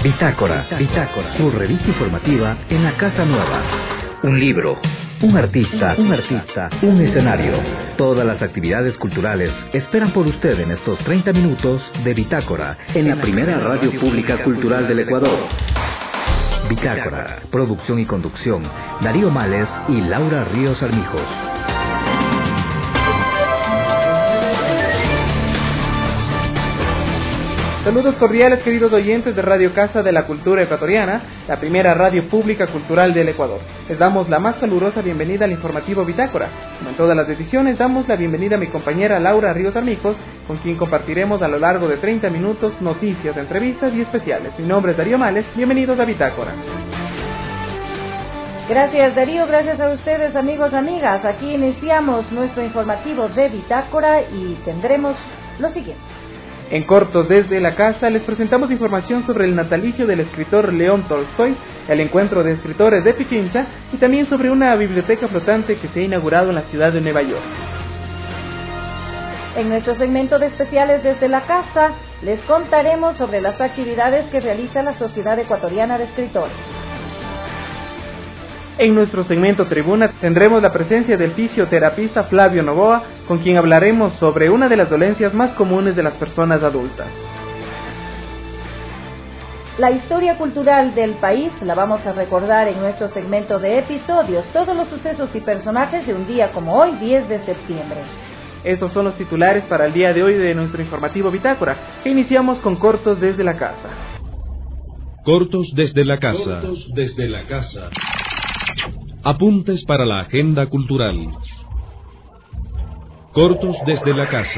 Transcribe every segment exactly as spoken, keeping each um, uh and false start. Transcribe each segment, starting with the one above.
Bitácora, Bitácora, su revista informativa en la Casa Nueva. Un libro, un artista, un artista, un escenario. Todas las actividades culturales esperan por usted en estos treinta minutos de Bitácora, en la primera radio pública cultural del Ecuador. Bitácora, producción y conducción, Darío Males y Laura Ríos Armijos. Saludos cordiales, queridos oyentes de Radio Casa de la Cultura Ecuatoriana, la primera radio pública cultural del Ecuador. Les damos la más calurosa bienvenida al informativo Bitácora. Como en todas las ediciones, damos la bienvenida a mi compañera Laura Ríos Armijos, con quien compartiremos a lo largo de treinta minutos noticias, entrevistas y especiales. Mi nombre es Darío Males, bienvenidos a Bitácora. Gracias Darío, gracias a ustedes amigos, amigas. Aquí iniciamos nuestro informativo de Bitácora y tendremos lo siguiente. En corto desde la casa les presentamos información sobre el natalicio del escritor León Tolstoy, el encuentro de escritores de Pichincha y también sobre una biblioteca flotante que se ha inaugurado en la ciudad de Nueva York. En nuestro segmento de especiales desde la casa les contaremos sobre las actividades que realiza la Sociedad Ecuatoriana de Escritores. En nuestro segmento Tribuna tendremos la presencia del fisioterapista Flavio Novoa, con quien hablaremos sobre una de las dolencias más comunes de las personas adultas. La historia cultural del país la vamos a recordar en nuestro segmento de episodios, todos los sucesos y personajes de un día como hoy, diez de septiembre. Estos son los titulares para el día de hoy de nuestro informativo Bitácora, que iniciamos con cortos desde la casa. Cortos desde la casa. Cortos desde la casa. Apuntes para la agenda cultural. Cortos desde la casa.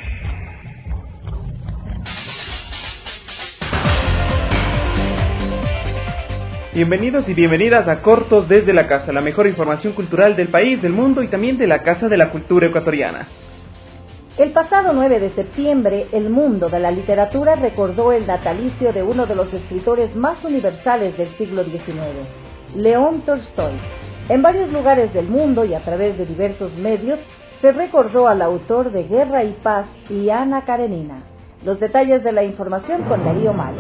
Bienvenidos y bienvenidas a Cortos desde la casa, la mejor información cultural del país, del mundo y también de la Casa de la Cultura Ecuatoriana. El pasado nueve de septiembre, el mundo de la literatura recordó el natalicio de uno de los escritores más universales del siglo diecinueve, León Tolstoy. En varios lugares del mundo y a través de diversos medios se recordó al autor de Guerra y Paz y Ana Karenina. Los detalles de la información con Darío Males.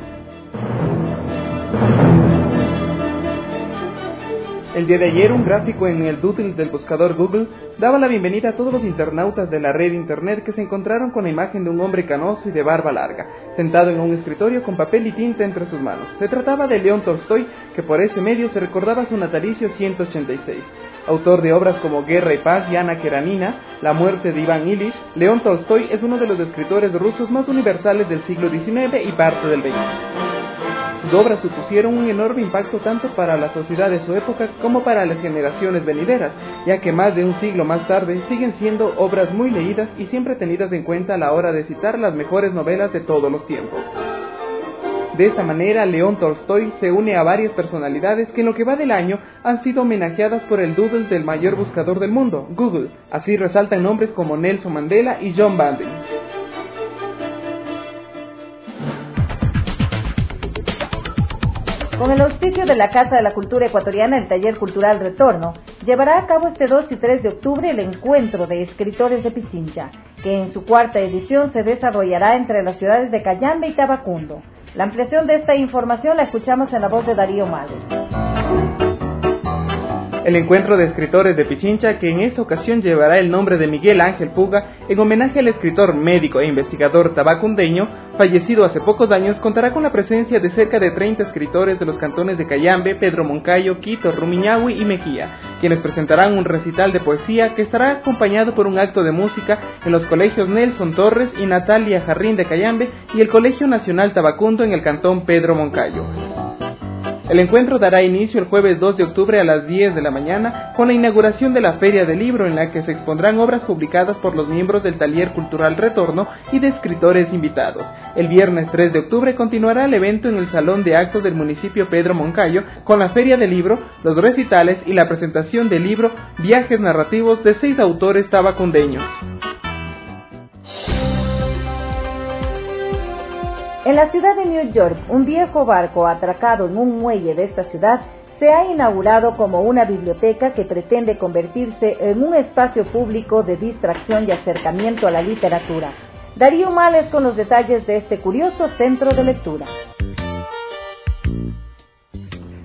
El día de ayer, un gráfico en el doodle del buscador Google daba la bienvenida a todos los internautas de la red internet que se encontraron con la imagen de un hombre canoso y de barba larga, sentado en un escritorio con papel y tinta entre sus manos. Se trataba de León Tolstoy, que por ese medio se recordaba su natalicio ciento ochenta y seis. Autor de obras como Guerra y Paz y Ana Karenina, La muerte de Iván Ilich, León Tolstoy es uno de los escritores rusos más universales del siglo diecinueve y parte del veinte. Sus obras supusieron un enorme impacto tanto para la sociedad de su época como para las generaciones venideras, ya que más de un siglo más tarde siguen siendo obras muy leídas y siempre tenidas en cuenta a la hora de citar las mejores novelas de todos los tiempos. De esta manera, León Tolstoy se une a varias personalidades que en lo que va del año han sido homenajeadas por el doodle del mayor buscador del mundo, Google. Así resaltan nombres como Nelson Mandela y John Bandy. Con el auspicio de la Casa de la Cultura Ecuatoriana, el Taller Cultural Retorno llevará a cabo este dos y tres de octubre el Encuentro de Escritores de Pichincha, que en su cuarta edición se desarrollará entre las ciudades de Cayambe y Tabacundo. La ampliación de esta información la escuchamos en la voz de Darío Males. El encuentro de escritores de Pichincha, que en esta ocasión llevará el nombre de Miguel Ángel Puga, en homenaje al escritor, médico e investigador tabacundeño, fallecido hace pocos años, contará con la presencia de cerca de treinta escritores de los cantones de Cayambe, Pedro Moncayo, Quito, Rumiñahui y Mejía, quienes presentarán un recital de poesía que estará acompañado por un acto de música en los colegios Nelson Torres y Natalia Jarrín de Cayambe y el Colegio Nacional Tabacundo en el cantón Pedro Moncayo. El encuentro dará inicio el jueves dos de octubre a las diez de la mañana con la inauguración de la Feria del Libro, en la que se expondrán obras publicadas por los miembros del Taller Cultural Retorno y de escritores invitados. El viernes tres de octubre continuará el evento en el Salón de Actos del municipio Pedro Moncayo con la Feria del Libro, los recitales y la presentación del libro Viajes narrativos de seis autores tabacundeños. En la ciudad de New York, un viejo barco atracado en un muelle de esta ciudad se ha inaugurado como una biblioteca que pretende convertirse en un espacio público de distracción y acercamiento a la literatura. Darío Males con los detalles de este curioso centro de lectura.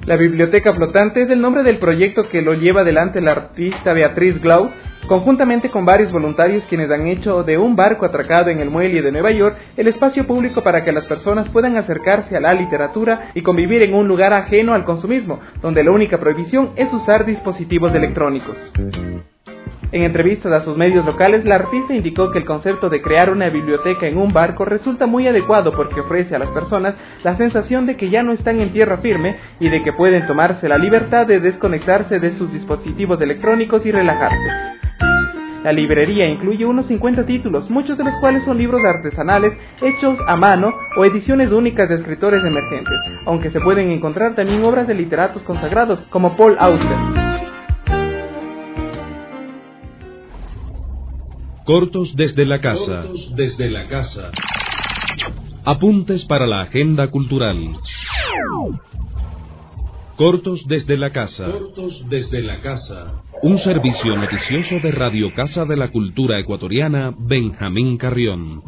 La Biblioteca Flotante es el nombre del proyecto que lo lleva adelante la artista Beatriz Glau, conjuntamente con varios voluntarios quienes han hecho de un barco atracado en el muelle de Nueva York el espacio público para que las personas puedan acercarse a la literatura y convivir en un lugar ajeno al consumismo, donde la única prohibición es usar dispositivos electrónicos. En entrevistas a sus medios locales, la artista indicó que el concepto de crear una biblioteca en un barco resulta muy adecuado porque ofrece a las personas la sensación de que ya no están en tierra firme y de que pueden tomarse la libertad de desconectarse de sus dispositivos electrónicos y relajarse. La librería incluye unos cincuenta títulos, muchos de los cuales son libros artesanales hechos a mano o ediciones únicas de escritores emergentes, aunque se pueden encontrar también obras de literatos consagrados como Paul Auster. Cortos desde la casa. Cortos desde la casa. Apuntes para la agenda cultural. Cortos desde la casa. Cortos desde la casa. Un servicio noticioso de Radio Casa de la Cultura Ecuatoriana, Benjamín Carrión.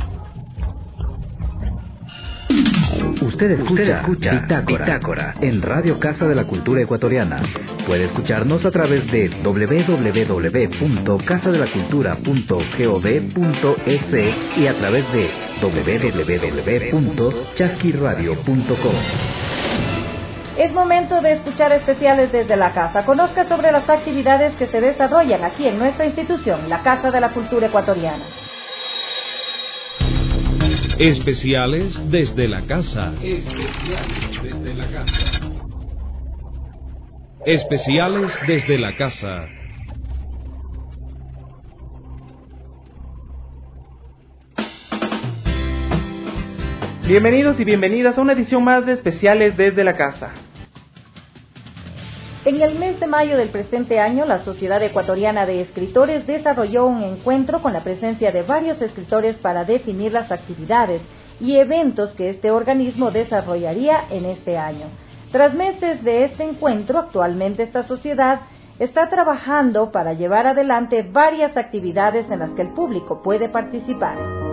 Usted escucha, Usted escucha Bitácora, Bitácora en Radio Casa de la Cultura Ecuatoriana. Puede escucharnos a través de doble u doble u doble u punto casa de la cultura punto gov punto es y a través de doble u doble u doble u punto chasquiradio punto com. Es momento de escuchar especiales desde la casa. Conozca sobre las actividades que se desarrollan aquí en nuestra institución, la Casa de la Cultura Ecuatoriana. Especiales desde la casa. Especiales desde la casa. Especiales desde la casa. Bienvenidos y bienvenidas a una edición más de Especiales desde la casa. En el mes de mayo del presente año, la Sociedad Ecuatoriana de Escritores desarrolló un encuentro con la presencia de varios escritores para definir las actividades y eventos que este organismo desarrollaría en este año. Tras meses de este encuentro, actualmente esta sociedad está trabajando para llevar adelante varias actividades en las que el público puede participar.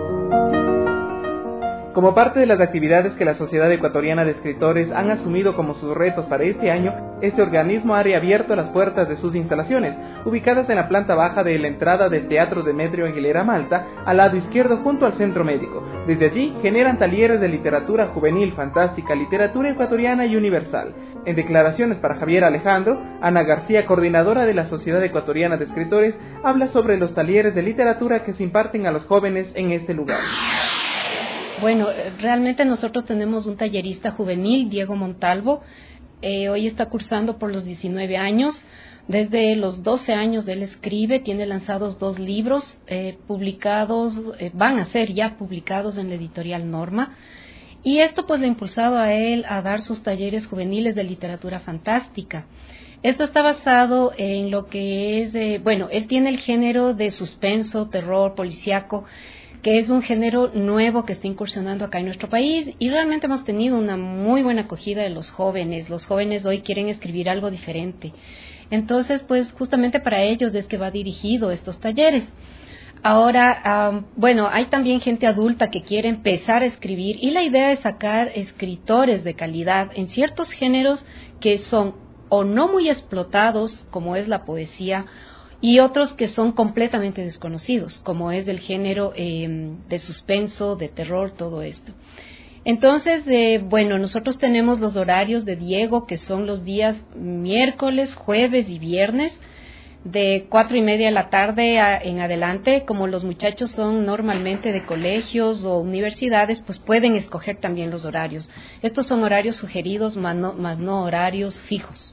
Como parte de las actividades que la Sociedad Ecuatoriana de Escritores han asumido como sus retos para este año, este organismo ha reabierto las puertas de sus instalaciones, ubicadas en la planta baja de la entrada del Teatro Demetrio Aguilera Malta, al lado izquierdo junto al Centro Médico. Desde allí generan talleres de literatura juvenil, fantástica, literatura ecuatoriana y universal. En declaraciones para Javier Alejandro, Ana García, coordinadora de la Sociedad Ecuatoriana de Escritores, habla sobre los talleres de literatura que se imparten a los jóvenes en este lugar. Bueno, realmente nosotros tenemos un tallerista juvenil, Diego Montalvo. Eh, hoy está cursando por los diecinueve años. Desde los doce años él escribe, tiene lanzados dos libros eh, publicados, eh, van a ser ya publicados en la editorial Norma. Y esto pues le ha impulsado a él a dar sus talleres juveniles de literatura fantástica. Esto está basado en lo que es, eh, bueno, él tiene el género de suspenso, terror, policíaco, que es un género nuevo que está incursionando acá en nuestro país y realmente hemos tenido una muy buena acogida de los jóvenes. Los jóvenes hoy quieren escribir algo diferente. Entonces, pues justamente para ellos es que va dirigido estos talleres. Ahora, um, bueno, hay también gente adulta que quiere empezar a escribir y la idea es sacar escritores de calidad en ciertos géneros que son o no muy explotados, como es la poesía, y otros que son completamente desconocidos, como es el género eh, de suspenso, de terror, todo esto. Entonces, eh, bueno, nosotros tenemos los horarios de Diego, que son los días miércoles, jueves y viernes, de cuatro y media de la tarde a, en adelante. Como los muchachos son normalmente de colegios o universidades, pues pueden escoger también los horarios. Estos son horarios sugeridos, más no, más no horarios fijos.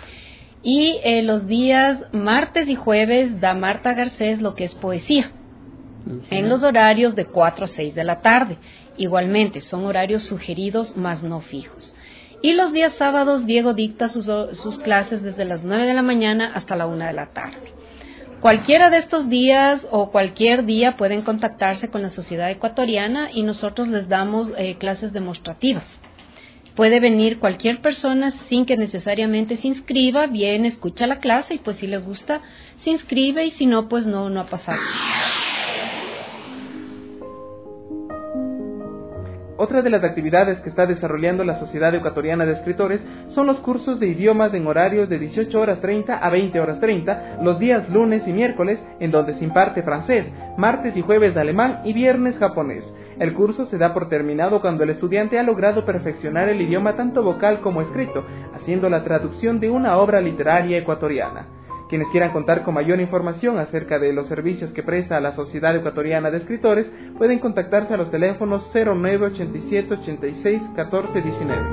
Y eh, los días martes y jueves da Marta Garcés lo que es poesía, uh-huh, en los horarios de cuatro a seis de la tarde. Igualmente, son horarios sugeridos más no fijos. Y los días sábados Diego dicta sus, sus clases desde las nueve de la mañana hasta la una de la tarde. Cualquiera de estos días o cualquier día pueden contactarse con la Sociedad Ecuatoriana y nosotros les damos eh, clases demostrativas. Puede venir cualquier persona sin que necesariamente se inscriba, viene, escucha la clase y pues si le gusta se inscribe y si no, pues no, no ha pasado. Otra de las actividades que está desarrollando la Sociedad Ecuatoriana de Escritores son los cursos de idiomas en horarios de dieciocho horas treinta a veinte horas treinta, los días lunes y miércoles, en donde se imparte francés, martes y jueves de alemán y viernes japonés. El curso se da por terminado cuando el estudiante ha logrado perfeccionar el idioma tanto vocal como escrito, haciendo la traducción de una obra literaria ecuatoriana. Quienes quieran contar con mayor información acerca de los servicios que presta la Sociedad Ecuatoriana de Escritores pueden contactarse a los teléfonos cero nueve ochenta y siete ochenta y seis catorce diecinueve.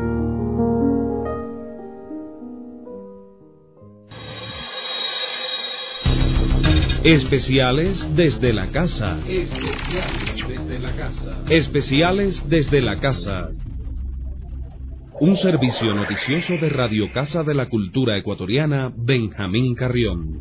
Especiales desde la casa. Especiales desde la casa. Especiales desde la casa. Un servicio noticioso de Radio Casa de la Cultura Ecuatoriana, Benjamín Carrión.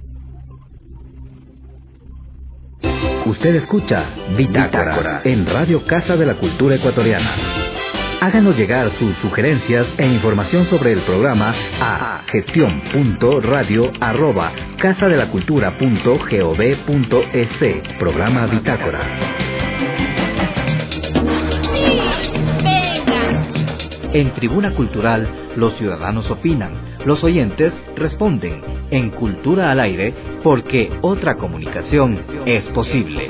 Usted escucha Bitácora en Radio Casa de la Cultura Ecuatoriana. Háganos llegar sus sugerencias e información sobre el programa a gestión punto radio arroba casadelacultura punto gov punto es. Programa Bitácora. En Tribuna Cultural, los ciudadanos opinan, los oyentes responden. En Cultura al Aire, porque otra comunicación es posible.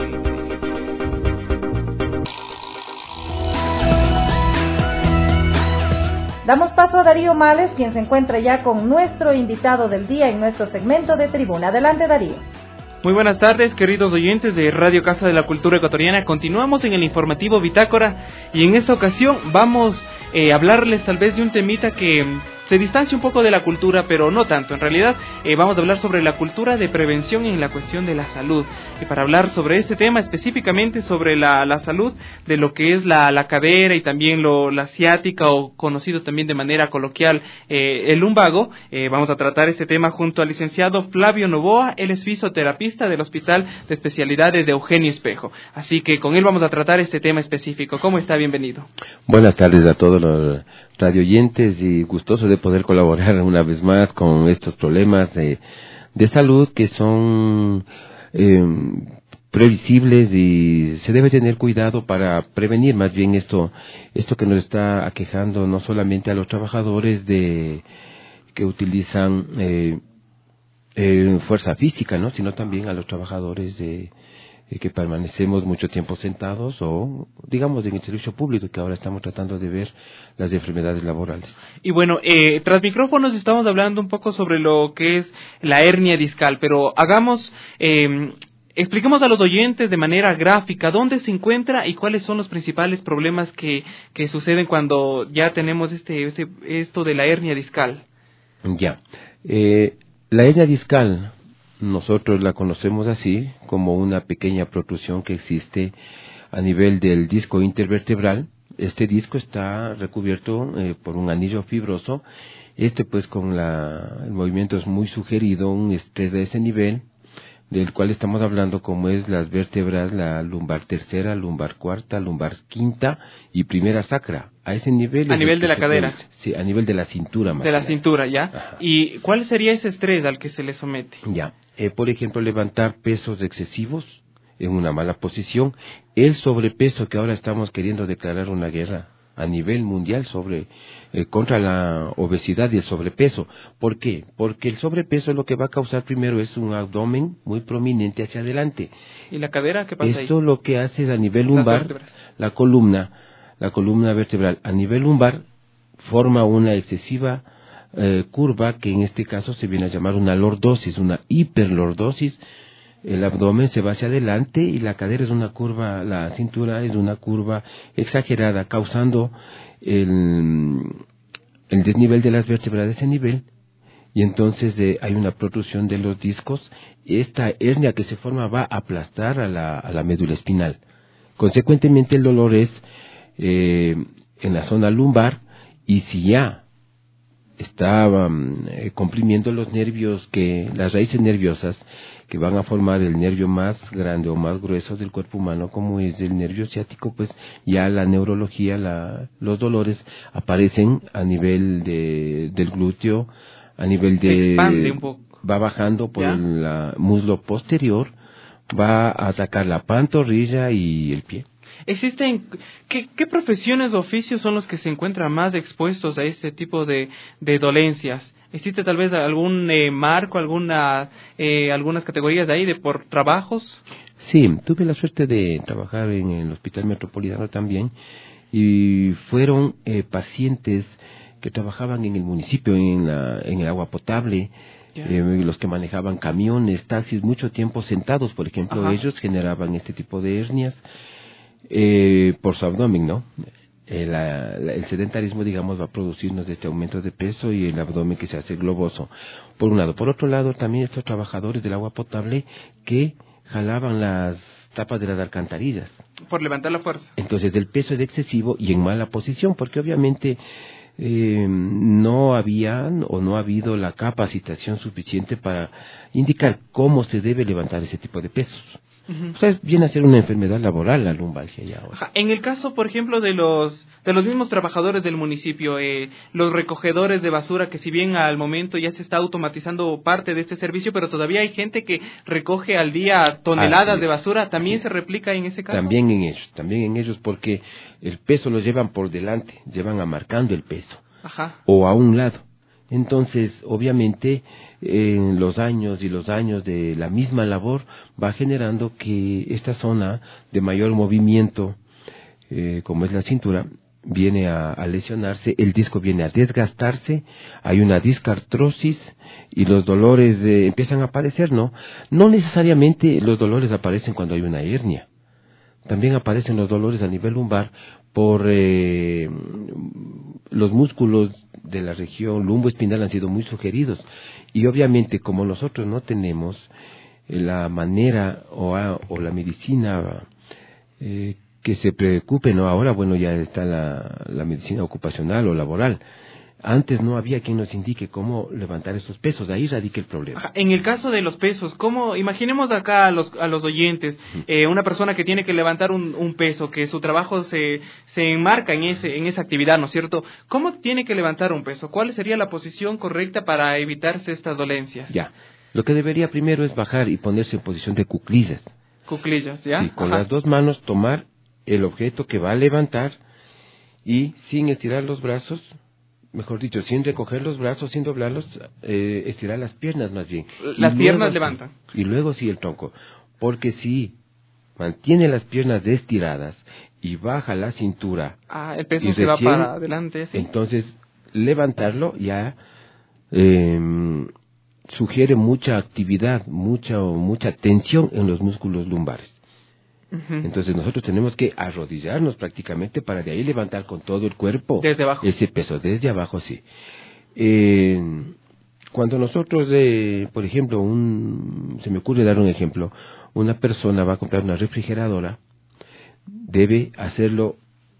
Damos paso a Darío Males, quien se encuentra ya con nuestro invitado del día en nuestro segmento de Tribuna. Adelante, Darío. Muy buenas tardes, queridos oyentes de Radio Casa de la Cultura Ecuatoriana. Continuamos en el informativo Bitácora y en esta ocasión vamos eh, a hablarles tal vez de un temita que se distancia un poco de la cultura, pero no tanto. En realidad eh, vamos a hablar sobre la cultura de prevención en la cuestión de la salud. Y para hablar sobre este tema, específicamente sobre la, la salud de lo que es la, la cadera y también lo, la ciática, o conocido también de manera coloquial eh, el lumbago, eh, vamos a tratar este tema junto al licenciado Flavio Novoa. Él es fisioterapista del Hospital de Especialidades de Eugenio Espejo. Así que con él vamos a tratar este tema específico. ¿Cómo está? Bienvenido. Buenas tardes a todos los radioyentes y gustoso de poder colaborar una vez más con estos problemas de, de salud que son eh, previsibles y se debe tener cuidado para prevenir más bien esto esto que nos está aquejando no solamente a los trabajadores de que utilizan eh, eh, fuerza física, ¿no? Sino también a los trabajadores de que permanecemos mucho tiempo sentados o, digamos, en el servicio público, que ahora estamos tratando de ver las enfermedades laborales. Y bueno, eh, tras micrófonos estamos hablando un poco sobre lo que es la hernia discal, pero hagamos, eh, expliquemos a los oyentes de manera gráfica dónde se encuentra y cuáles son los principales problemas que, que suceden cuando ya tenemos este, este esto de la hernia discal. Ya, eh, la hernia discal, nosotros la conocemos así, como una pequeña protrusión que existe a nivel del disco intervertebral. Este disco está recubierto eh, por un anillo fibroso. Este pues con la, el movimiento es muy sugerido, un estrés de ese nivel, del cual estamos hablando como es las vértebras, la lumbar tercera, lumbar cuarta, lumbar quinta y primera sacra. A ese nivel. A nivel de la cadera. Puede, sí, a nivel de la cintura más. De la claro. cintura, ya. Ajá. ¿Y cuál sería ese estrés al que se le somete? Ya. Eh, por ejemplo, levantar pesos excesivos en una mala posición. El sobrepeso, que ahora estamos queriendo declarar una guerra a nivel mundial sobre eh, contra la obesidad y el sobrepeso. ¿Por qué? Porque el sobrepeso lo que va a causar primero es un abdomen muy prominente hacia adelante. ¿Y la cadera qué pasa Esto ahí? Esto lo que hace es a nivel lumbar, la columna, la columna vertebral a nivel lumbar forma una excesiva eh, curva que en este caso se viene a llamar una lordosis, una hiperlordosis. El abdomen se va hacia adelante y la cadera es una curva, la cintura es una curva exagerada, causando el, el desnivel de las vértebras de ese nivel, y entonces eh, hay una protrusión de los discos. Esta hernia que se forma va a aplastar a la, a la médula espinal. Consecuentemente el dolor es eh, en la zona lumbar, y si ya está um, eh, comprimiendo los nervios, que las raíces nerviosas que van a formar el nervio más grande o más grueso del cuerpo humano, como es el nervio ciático, pues ya la neurología, la, los dolores aparecen a nivel de, del glúteo, a nivel de... Se expande un poco. Va bajando por el uh, muslo posterior, va a sacar la pantorrilla y el pie. ¿Existen qué, qué profesiones o oficios son los que se encuentran más expuestos a ese tipo de, de dolencias? ¿Existe tal vez algún eh, marco, alguna eh, algunas categorías de ahí de por trabajos? Sí, tuve la suerte de trabajar en el Hospital Metropolitano también y fueron eh, pacientes que trabajaban en el municipio, en, la, en el agua potable, yeah. eh, los que manejaban camiones, taxis, mucho tiempo sentados, por ejemplo. Ajá. Ellos generaban este tipo de hernias eh, por su abdomen, ¿no? Eh, la, la, el sedentarismo, digamos, va a producirnos este aumento de peso y el abdomen que se hace globoso, por un lado. Por otro lado, también estos trabajadores del agua potable que jalaban las tapas de las alcantarillas. Por levantar la fuerza. Entonces el peso es excesivo y en mala posición, porque obviamente eh, no había o no ha habido la capacitación suficiente para indicar cómo se debe levantar ese tipo de pesos. Uh-huh. O sea, viene a ser una enfermedad laboral la lumbalgia ya ahora. En el caso, por ejemplo, de los de los mismos trabajadores del municipio, eh, los recogedores de basura, que si bien al momento ya se está automatizando parte de este servicio, pero todavía hay gente que recoge al día toneladas de basura, ¿también se replica en ese caso? También en ellos, también en ellos, porque el peso lo llevan por delante, llevan amarcando el peso. Ajá. O a un lado. Entonces, obviamente, en los años y los años de la misma labor va generando que esta zona de mayor movimiento, eh, como es la cintura, viene a, a lesionarse, el disco viene a desgastarse, hay una discartrosis y los dolores eh, empiezan a aparecer, ¿no? No necesariamente los dolores aparecen cuando hay una hernia. También aparecen los dolores a nivel lumbar por eh, los músculos de la región lumboespinal han sido muy sugeridos y obviamente como nosotros no tenemos la manera o, a, o la medicina eh, que se preocupe, no ahora bueno ya está la, la medicina ocupacional o laboral. Antes no había quien nos indique cómo levantar estos pesos, de ahí radica el problema. Ajá. En el caso de los pesos, ¿cómo? Imaginemos acá a los, a los oyentes, eh, una persona que tiene que levantar un, un peso, que su trabajo se, se enmarca en, ese, en esa actividad, ¿no es cierto? ¿Cómo tiene que levantar un peso? ¿Cuál sería la posición correcta para evitarse estas dolencias? Ya, lo que debería primero es bajar y ponerse en posición de cuclillas. Cuclillas, ¿ya? Sí, con Ajá. las dos manos tomar el objeto que va a levantar y sin estirar los brazos, mejor dicho, sin recoger los brazos, sin doblarlos, eh, estirar las piernas más bien. Las y piernas luego, levantan. Y luego sí el tronco, porque si mantiene las piernas estiradas y baja la cintura. Ah, el peso se recién, va para adelante, ¿sí? Entonces, levantarlo ya eh, sugiere mucha actividad, mucha, mucha tensión en los músculos lumbares. Uh-huh. Entonces nosotros tenemos que arrodillarnos prácticamente para de ahí levantar con todo el cuerpo desde abajo. Ese peso, desde abajo sí. Eh, cuando nosotros, eh, por ejemplo, un, se me ocurre dar un ejemplo, una persona va a comprar una refrigeradora, debe hacerlo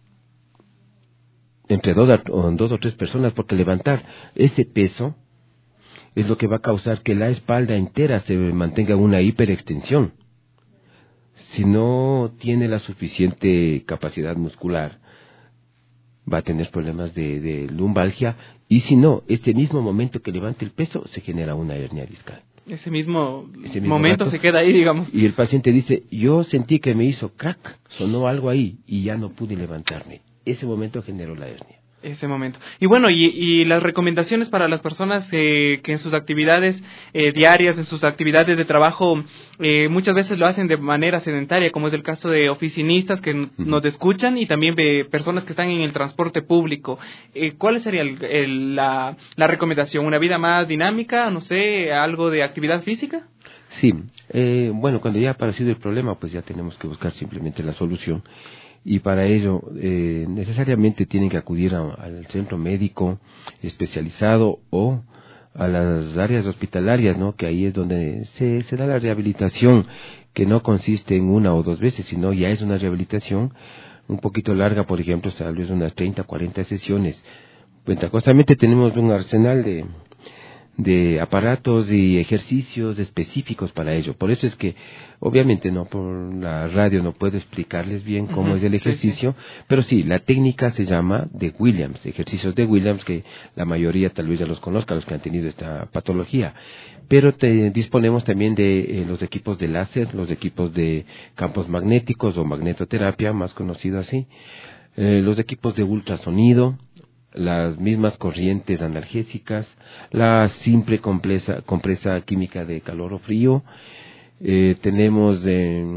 entre dos, dos o tres personas, porque levantar ese peso es lo que va a causar que la espalda entera se mantenga en una hiperextensión. Si no tiene la suficiente capacidad muscular, va a tener problemas de, de lumbalgia, y si no, este mismo momento que levante el peso, se genera una hernia discal. Ese mismo, Ese mismo momento rato, se queda ahí, digamos. Y el paciente dice, yo sentí que me hizo crack, sonó algo ahí, y ya no pude levantarme. Ese momento generó la hernia. Ese momento. Y bueno, y, y las recomendaciones para las personas eh, que en sus actividades eh, diarias, en sus actividades de trabajo, eh, muchas veces lo hacen de manera sedentaria, como es el caso de oficinistas que uh-huh. nos escuchan y también de personas que están en el transporte público. Eh, ¿Cuál sería el, el, la, la recomendación? ¿Una vida más dinámica? No sé, algo de actividad física? Sí. Eh, bueno, cuando ya ha aparecido el problema, pues ya tenemos que buscar simplemente la solución. Y para ello eh, necesariamente tienen que acudir a, al centro médico especializado o a las áreas hospitalarias, ¿no? Que ahí es donde se, se da la rehabilitación, que no consiste en una o dos veces, sino ya es una rehabilitación un poquito larga, por ejemplo, tal vez unas treinta, cuarenta sesiones. Ventajosamente tenemos un arsenal de, de aparatos y ejercicios específicos para ello. Por eso es que, obviamente, no por la radio no puedo explicarles bien cómo uh-huh, es el ejercicio, sí, sí. Pero sí, la técnica se llama de Williams, ejercicios de Williams, que la mayoría tal vez ya los conozca, los que han tenido esta patología. Pero te, disponemos también de eh, los equipos de láser, los equipos de campos magnéticos o magnetoterapia, más conocido así, eh, los equipos de ultrasonido, las mismas corrientes analgésicas, la simple compresa, compresa química de calor o frío, eh, tenemos eh,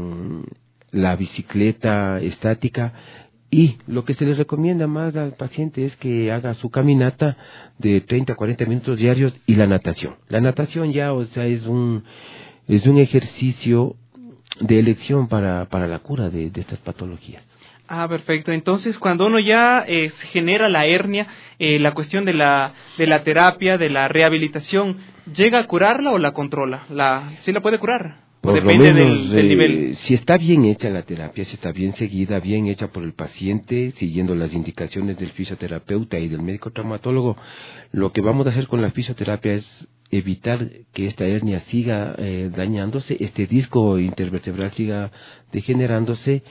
la bicicleta estática, y lo que se les recomienda más al paciente es que haga su caminata de treinta a cuarenta minutos diarios y la natación. La natación ya, o sea, es un, es un ejercicio de elección para, para la cura de, de estas patologías. Ah, perfecto. Entonces, cuando uno ya eh, genera la hernia, eh, la cuestión de la de la terapia, de la rehabilitación, ¿llega a curarla o la controla? La, ¿sí la puede curar? Por depende lo menos, del, del eh, nivel. Si está bien hecha la terapia, si está bien seguida, bien hecha por el paciente, siguiendo las indicaciones del fisioterapeuta y del médico traumatólogo, lo que vamos a hacer con la fisioterapia es evitar que esta hernia siga eh, dañándose, este disco intervertebral siga degenerándose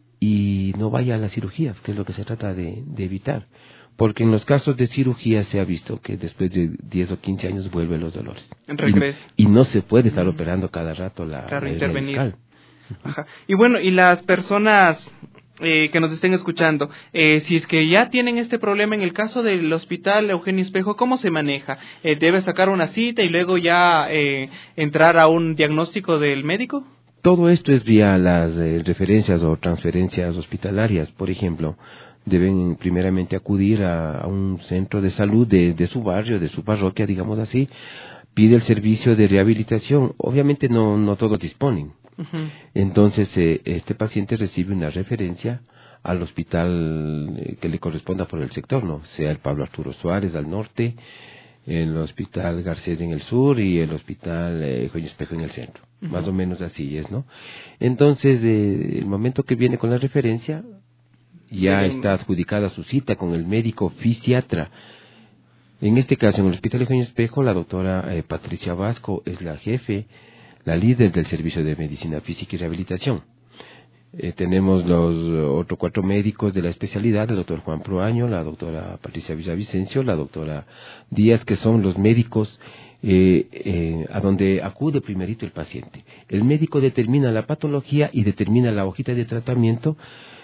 y no vaya a la cirugía, que es lo que se trata de, de evitar. Porque en los casos de cirugía se ha visto que después de diez o quince años vuelven los dolores. En regreso. Y, y no se puede estar operando cada rato la, claro, la intervenir. discal. Ajá. Y bueno, y las personas eh, que nos estén escuchando, eh, si es que ya tienen este problema en el caso del hospital Eugenio Espejo, ¿cómo se maneja? Eh, ¿Debe sacar una cita y luego ya eh, entrar a un diagnóstico del médico? Todo esto es vía las eh, referencias o transferencias hospitalarias. Por ejemplo, deben primeramente acudir a, a un centro de salud de, de su barrio, de su parroquia, digamos así, pide el servicio de rehabilitación. Obviamente no, no todos disponen. Uh-huh. Entonces, eh, este paciente recibe una referencia al hospital eh, que le corresponda por el sector, ¿no? Sea el Pablo Arturo Suárez al norte, el hospital Garcés en el sur y el hospital eh, Eugenio Espejo en el centro. Uh-huh. Más o menos así es, ¿no? Entonces, eh, el momento que viene con la referencia, ya está adjudicada su cita con el médico fisiatra. En este caso, en el Hospital Eugenio Espejo, la doctora eh, Patricia Vasco es la jefe, la líder del Servicio de Medicina Física y Rehabilitación. Eh, tenemos los otros cuatro médicos de la especialidad, el doctor Juan Proaño, la doctora Patricia Villavicencio, la doctora Díaz, que son los médicos eh, eh, a donde acude primerito el paciente. El médico determina la patología y determina la hojita de tratamiento,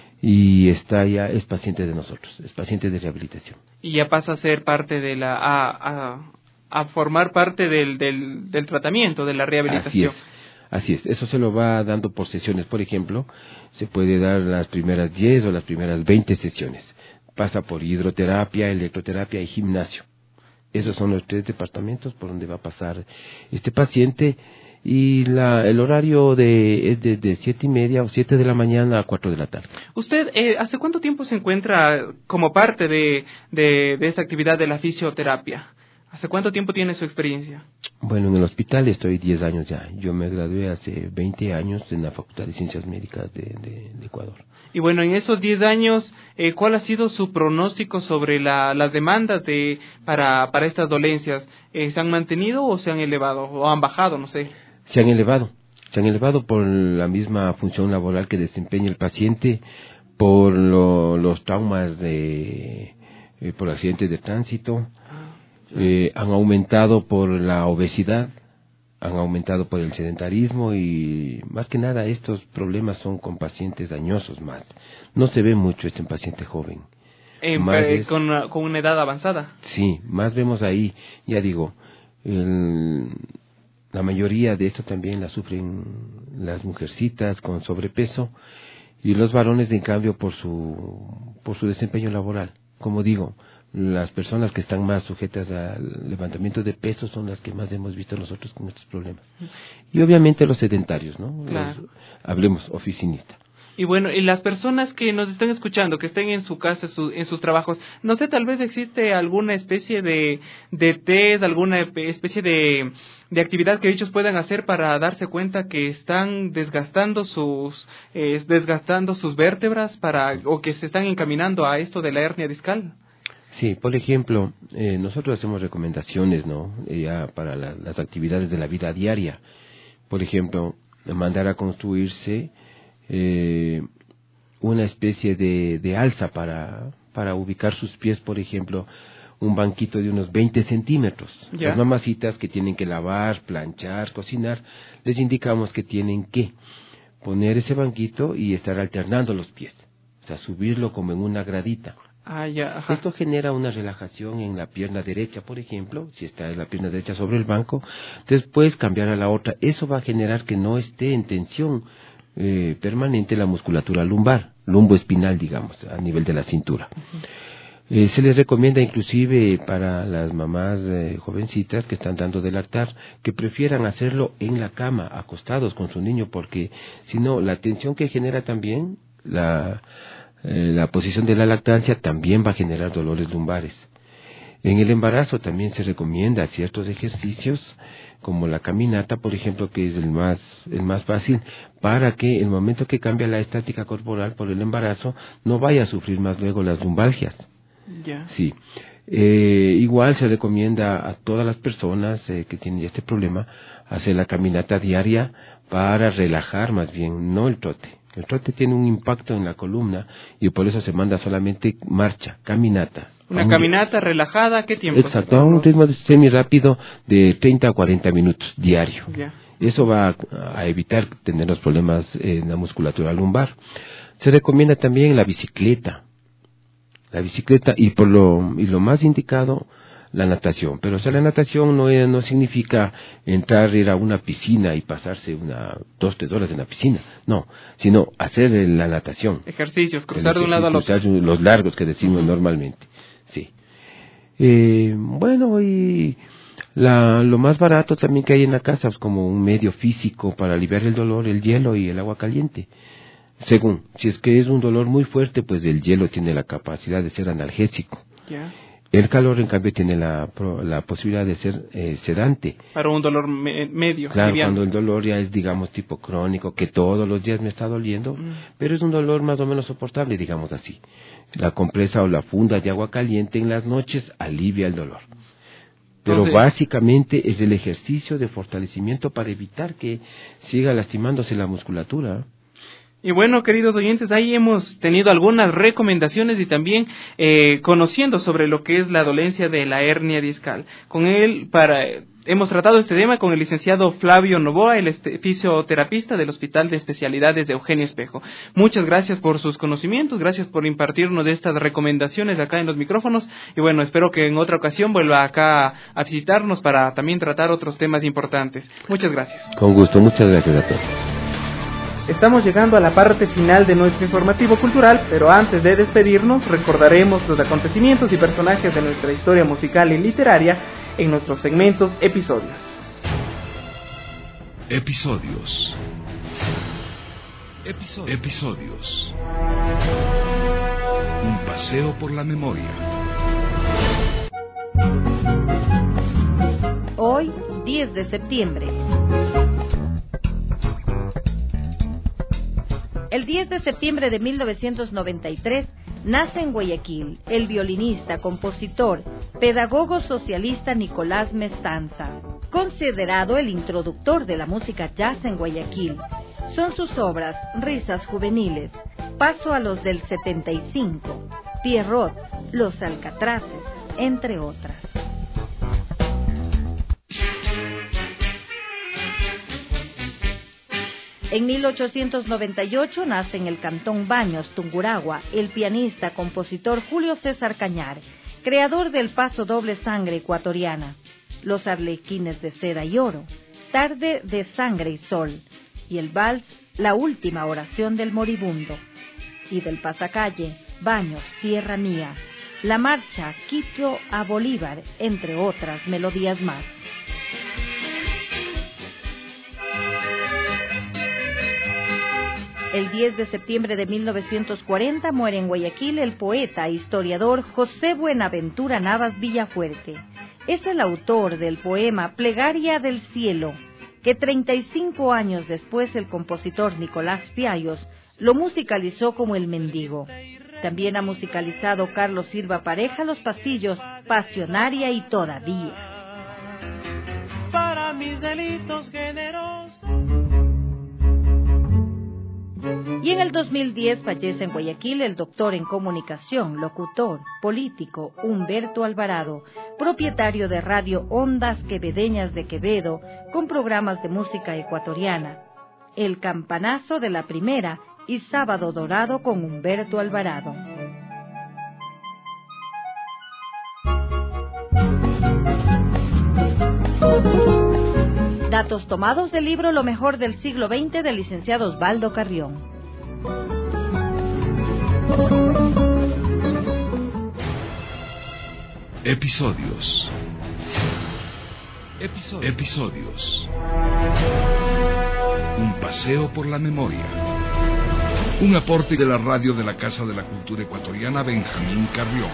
y está ya, es paciente de nosotros, es paciente de rehabilitación. Y ya pasa a ser parte de la, a, a, a formar parte del, del, del tratamiento, de la rehabilitación. Así es, así es, eso se lo va dando por sesiones. Por ejemplo, se puede dar las primeras diez o las primeras veinte sesiones. Pasa por hidroterapia, electroterapia y gimnasio. Esos son los tres departamentos por donde va a pasar este paciente. Y la, el horario de, es de, de siete y media o siete de la mañana a cuatro de la tarde. ¿Usted eh, hace cuánto tiempo se encuentra como parte de, de, de esa actividad de la fisioterapia? ¿Hace cuánto tiempo tiene su experiencia? Bueno, en el hospital estoy diez años ya. Yo me gradué hace veinte años en la Facultad de Ciencias Médicas de, de, de Ecuador. Y bueno, en esos diez años, eh, ¿cuál ha sido su pronóstico sobre la, las demandas de para, para estas dolencias? Eh, ¿Se han mantenido o se han elevado o han bajado? No sé. Se han elevado, se han elevado por la misma función laboral que desempeña el paciente, por lo, los traumas de, eh, por accidentes de tránsito, eh, han aumentado por la obesidad, han aumentado por el sedentarismo y más que nada estos problemas son con pacientes dañosos más. No se ve mucho esto en paciente joven. Eh, más eh, es, con, una, con una edad avanzada. Sí, más vemos ahí, ya digo, el... La mayoría de esto también la sufren las mujercitas con sobrepeso y los varones, en cambio, por su por su desempeño laboral. Como digo, las personas que están más sujetas al levantamiento de peso son las que más hemos visto nosotros con estos problemas. Y obviamente los sedentarios, ¿no? Claro. Los, hablemos, oficinista. Y bueno, y las personas que nos están escuchando, que estén en su casa, su, en sus trabajos, no sé, tal vez existe alguna especie de, de test, alguna especie de, de actividad que ellos puedan hacer para darse cuenta que están desgastando sus, eh, desgastando sus vértebras para, o que se están encaminando a esto de la hernia discal. Sí, por ejemplo, eh, nosotros hacemos recomendaciones, ¿no? Eh, ya para la, las actividades de la vida diaria. Por ejemplo, mandar a construirse eh, una especie de, de alza para, para ubicar sus pies, por ejemplo, un banquito de unos veinte centímetros. ¿Ya? Las mamacitas que tienen que lavar, planchar, cocinar, les indicamos que tienen que poner ese banquito y estar alternando los pies, o sea, subirlo como en una gradita. Ah, ya, ajá. Esto genera una relajación en la pierna derecha, por ejemplo, si está en la pierna derecha sobre el banco, después cambiar a la otra. Eso va a generar que no esté en tensión eh, permanente la musculatura lumbar, lumboespinal, digamos, a nivel de la cintura. Uh-huh. Eh, se les recomienda inclusive para las mamás eh, jovencitas que están dando de lactar, que prefieran hacerlo en la cama, acostados con su niño, porque si no, la tensión que genera también la... Eh, la posición de la lactancia también va a generar dolores lumbares. En el embarazo también se recomienda ciertos ejercicios, como la caminata, por ejemplo, que es el más, el más fácil, para que el momento que cambia la estática corporal por el embarazo, no vaya a sufrir más luego las lumbalgias. Ya. Sí. Eh, igual se recomienda a todas las personas eh, que tienen este problema hacer la caminata diaria para relajar más bien, no el trote. El trote tiene un impacto en la columna y por eso se manda solamente marcha, caminata. Una caminata relajada, ¿qué tiempo? Exacto, a un ritmo semi rápido de treinta a cuarenta minutos diario. Ya. Eso va a, a evitar tener los problemas en la musculatura lumbar. Se recomienda también la bicicleta. La bicicleta y por lo y lo más indicado, la natación. Pero o sea, la natación no, no significa entrar, ir a una piscina y pasarse una dos, tres horas en la piscina. No, sino hacer la natación. Ejercicios, cruzar de un lado al otro. Los largos que decimos uh-huh. normalmente. Sí. Eh, bueno, y la, lo más barato también que hay en la casa es como un medio físico para aliviar el dolor, el hielo y el agua caliente. Según, si es que es un dolor muy fuerte, pues el hielo tiene la capacidad de ser analgésico. Yeah. El calor, en cambio, tiene la, la posibilidad de ser eh, sedante. Para un dolor me medio. Claro, liviano. Cuando el dolor ya es, digamos, tipo crónico, que todos los días me está doliendo, mm. pero es un dolor más o menos soportable, digamos así. La compresa o la funda de agua caliente en las noches alivia el dolor. Pero Entonces, básicamente es el ejercicio de fortalecimiento para evitar que siga lastimándose la musculatura. Y bueno, queridos oyentes, ahí hemos tenido algunas recomendaciones y también eh, conociendo sobre lo que es la dolencia de la hernia discal. Con él, para, hemos tratado este tema con el licenciado Flavio Novoa, el este, fisioterapista del Hospital de Especialidades de Eugenio Espejo. Muchas gracias por sus conocimientos, gracias por impartirnos estas recomendaciones acá en los micrófonos. Y bueno, espero que en otra ocasión vuelva acá a visitarnos para también tratar otros temas importantes. Muchas gracias. Con gusto, muchas gracias a todos. Estamos llegando a la parte final de nuestro informativo cultural, pero antes de despedirnos recordaremos los acontecimientos y personajes de nuestra historia musical y literaria en nuestros segmentos episodios. Episodios. Episodios. Episodios. Un paseo por la memoria. Hoy, diez de septiembre. El diez de septiembre de mil novecientos noventa y tres nace en Guayaquil el violinista, compositor, pedagogo socialista Nicolás Mestanza, considerado el introductor de la música jazz en Guayaquil. Son sus obras Risas juveniles, Paso a los del setenta y cinco, Pierrot, Los Alcatraces, entre otras. En mil ochocientos noventa y ocho nace en el cantón Baños, Tungurahua, el pianista, compositor Julio César Cañar, creador del paso doble sangre ecuatoriana, Los Arlequines de Seda y Oro, Tarde de Sangre y Sol, y el vals La Última Oración del Moribundo, y del pasacalle Baños, Tierra Mía, la marcha Quito a Bolívar, entre otras melodías más. El diez de septiembre de mil novecientos cuarenta muere en Guayaquil el poeta e historiador José Buenaventura Navas Villafuerte. Es el autor del poema Plegaria del Cielo, que treinta y cinco años después el compositor Nicolás Piallos lo musicalizó como El Mendigo. También ha musicalizado Carlos Silva Pareja los pasillos Pasionaria y Todavía. Para mis delitos generosos. Y en el dos mil diez fallece en Guayaquil el doctor en comunicación, locutor, político Humberto Alvarado, propietario de Radio Ondas Quevedeñas de Quevedo, con programas de música ecuatoriana. El Campanazo de la Primera y Sábado Dorado con Humberto Alvarado. Datos tomados del libro Lo mejor del siglo veinte del licenciado Osvaldo Carrión. Episodios. Episodios. Episodios. Un paseo por la memoria. Un aporte de la radio de la Casa de la Cultura Ecuatoriana Benjamín Carrión.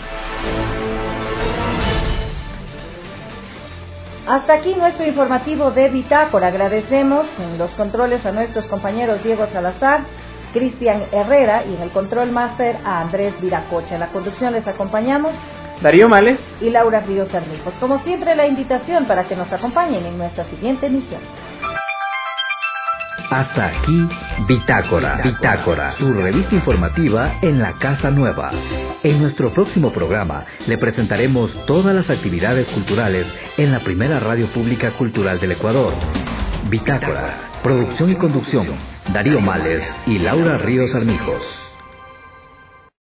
Hasta aquí nuestro informativo de Bitácora. Agradecemos en los controles a nuestros compañeros Diego Salazar, Cristian Herrera y en el control máster a Andrés Viracocha. En la conducción les acompañamos Darío Males y Laura Ríos Armijos. Como siempre, la invitación para que nos acompañen en nuestra siguiente emisión. Hasta aquí Bitácora, Bitácora, su revista informativa en la Casa Nueva. En nuestro próximo programa le presentaremos todas las actividades culturales en la primera radio pública cultural del Ecuador. Bitácora, producción y conducción, Darío Males y Laura Ríos Armijos.